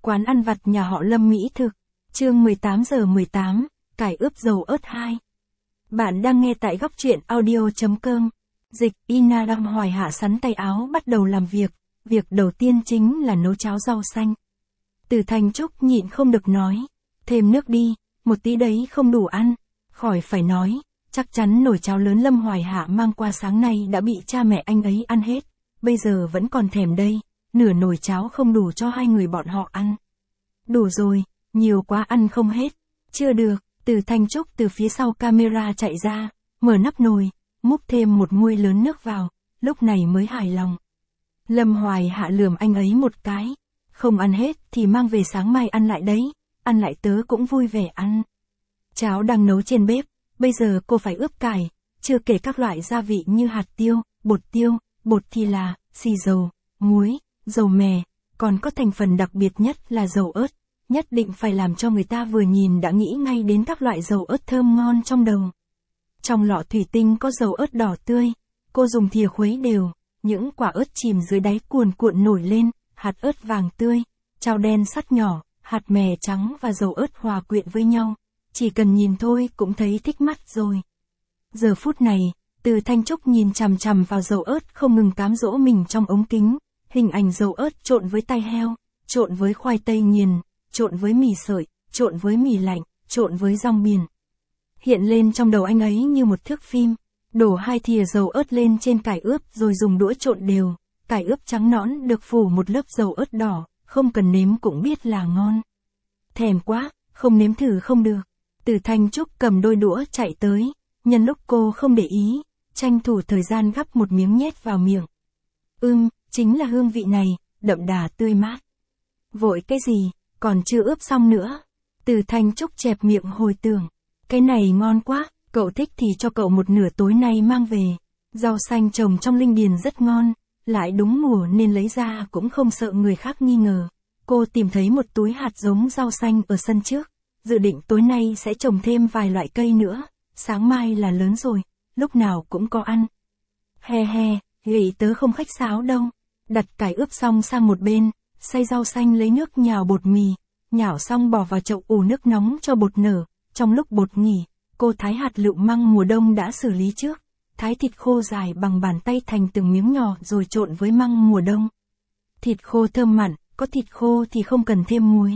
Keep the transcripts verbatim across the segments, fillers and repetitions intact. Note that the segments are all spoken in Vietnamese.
Quán ăn vặt nhà họ Lâm mỹ thực. Chương mười tám giờ mười tám, cải ướp dầu ớt hai. Bạn đang nghe tại góc truyện audio chấm com. Dịch, Ina Đam Hoài Hạ sắn tay áo bắt đầu làm việc. Việc đầu tiên chính là nấu cháo rau xanh. Từ Thanh Trúc nhịn không được nói. Thêm nước đi, một tí đấy không đủ ăn. Khỏi phải nói, chắc chắn nồi cháo lớn Lâm Hoài Hạ mang qua sáng nay đã bị cha mẹ anh ấy ăn hết. Bây giờ vẫn còn thèm đây, nửa nồi cháo không đủ cho hai người bọn họ ăn. Đủ rồi, nhiều quá ăn không hết. Chưa được, Từ Thanh Trúc từ phía sau camera chạy ra, mở nắp nồi, múc thêm một muôi lớn nước vào, lúc này mới hài lòng. Lâm Hoài Hạ lườm anh ấy một cái. Không ăn hết thì mang về sáng mai ăn lại đấy, ăn lại tớ cũng vui vẻ ăn. Cháo đang nấu trên bếp, bây giờ cô phải ướp cải, chưa kể các loại gia vị như hạt tiêu, bột tiêu, bột thì là, xì dầu, muối, dầu mè, còn có thành phần đặc biệt nhất là dầu ớt, nhất định phải làm cho người ta vừa nhìn đã nghĩ ngay đến các loại dầu ớt thơm ngon trong đầu. Trong lọ thủy tinh có dầu ớt đỏ tươi, cô dùng thìa khuấy đều, những quả ớt chìm dưới đáy cuồn cuộn nổi lên, hạt ớt vàng tươi, chao đen sắt nhỏ, hạt mè trắng và dầu ớt hòa quyện với nhau, chỉ cần nhìn thôi cũng thấy thích mắt rồi. Giờ phút này, Từ Thanh Trúc nhìn chằm chằm vào dầu ớt không ngừng cám dỗ mình trong ống kính, hình ảnh dầu ớt trộn với tai heo, trộn với khoai tây nghiền, trộn với mì sợi, trộn với mì lạnh, trộn với rong biển. Hiện lên trong đầu anh ấy như một thước phim, đổ hai thìa dầu ớt lên trên cải ướp rồi dùng đũa trộn đều, cải ướp trắng nõn được phủ một lớp dầu ớt đỏ, không cần nếm cũng biết là ngon. Thèm quá, không nếm thử không được. Từ Thanh Trúc cầm đôi đũa chạy tới, nhân lúc cô không để ý, tranh thủ thời gian gắp một miếng nhét vào miệng. Ưm, chính là hương vị này, đậm đà tươi mát. Vội cái gì, còn chưa ướp xong nữa. Từ Thanh Trúc chẹp miệng hồi tưởng. Cái này ngon quá, cậu thích thì cho cậu một nửa tối nay mang về. Rau xanh trồng trong linh điền rất ngon, lại đúng mùa nên lấy ra cũng không sợ người khác nghi ngờ. Cô tìm thấy một túi hạt giống rau xanh ở sân trước, dự định tối nay sẽ trồng thêm vài loại cây nữa, sáng mai là lớn rồi, lúc nào cũng có ăn. He he, nghĩ tớ không khách sáo đâu. Đặt cải ướp xong sang một bên, xay rau xanh lấy nước nhào bột mì, nhào xong bỏ vào chậu ủ nước nóng cho bột nở. Trong lúc bột nghỉ, cô thái hạt lựu măng mùa đông đã xử lý trước, thái thịt khô dài bằng bàn tay thành từng miếng nhỏ rồi trộn với măng mùa đông. Thịt khô thơm mặn, có thịt khô thì không cần thêm muối.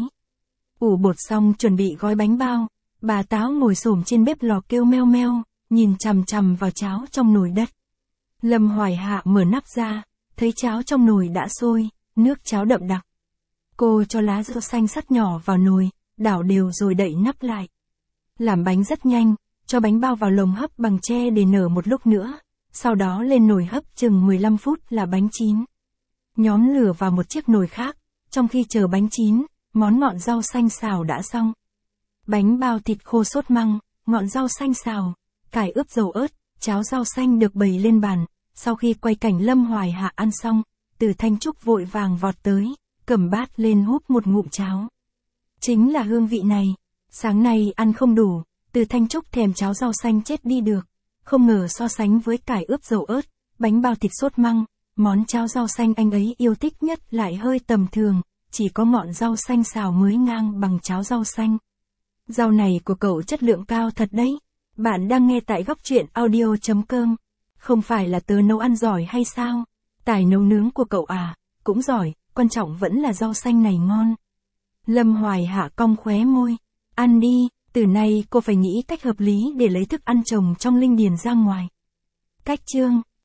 Ủ bột xong chuẩn bị gói bánh bao, bà Táo ngồi xổm trên bếp lò kêu meo meo, nhìn chằm chằm vào cháo trong nồi đất. Lâm Hoài Hạ mở nắp ra, thấy cháo trong nồi đã sôi, nước cháo đậm đặc. Cô cho lá rau xanh sắt nhỏ vào nồi, đảo đều rồi đậy nắp lại. Làm bánh rất nhanh, cho bánh bao vào lồng hấp bằng tre để nở một lúc nữa, sau đó lên nồi hấp chừng mười lăm phút là bánh chín. Nhóm lửa vào một chiếc nồi khác, trong khi chờ bánh chín, món ngọn rau xanh xào đã xong. Bánh bao thịt khô sốt măng, ngọn rau xanh xào, cải ướp dầu ớt, cháo rau xanh được bày lên bàn. Sau khi quay cảnh Lâm Hoài Hạ ăn xong, Từ Thanh Trúc vội vàng vọt tới, cầm bát lên húp một ngụm cháo. Chính là hương vị này. Sáng nay ăn không đủ, Từ Thanh Trúc thèm cháo rau xanh chết đi được. Không ngờ so sánh với cải ướp dầu ớt, bánh bao thịt sốt măng, món cháo rau xanh anh ấy yêu thích nhất lại hơi tầm thường, chỉ có ngọn rau xanh xào mới ngang bằng cháo rau xanh. Rau này của cậu chất lượng cao thật đấy. Bạn đang nghe tại góc truyện audio chấm com. Không phải là tớ nấu ăn giỏi hay sao? Tài nấu nướng của cậu à, cũng giỏi, quan trọng vẫn là rau xanh này ngon. Lâm Hoài Hạ cong khóe môi. Ăn đi, từ nay cô phải nghĩ cách hợp lý để lấy thức ăn trồng trong linh điền ra ngoài. Cách chương